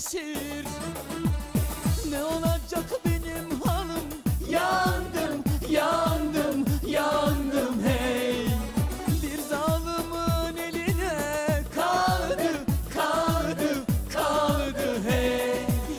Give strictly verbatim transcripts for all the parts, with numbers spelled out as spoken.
değişir. Ne olacak benim halim? Yandım, yandım, yandım hey. Bir zalimin eline kaldı, kaldı, kaldı hey.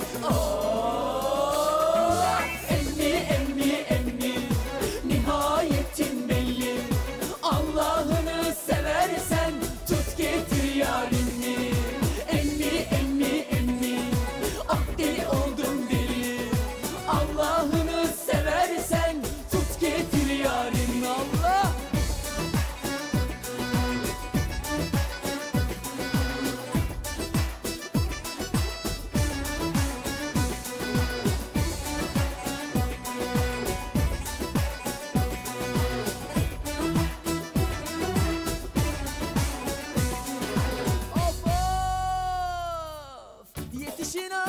Oh, emmi, emmi, emmi, nihayetin belli. Allah'ını seversen tut getir yarini. Emmi, emmi, emmi, ah deli oldum deli. Allah'ını seversen tut getir yarini. Allah! Of of! Yetişin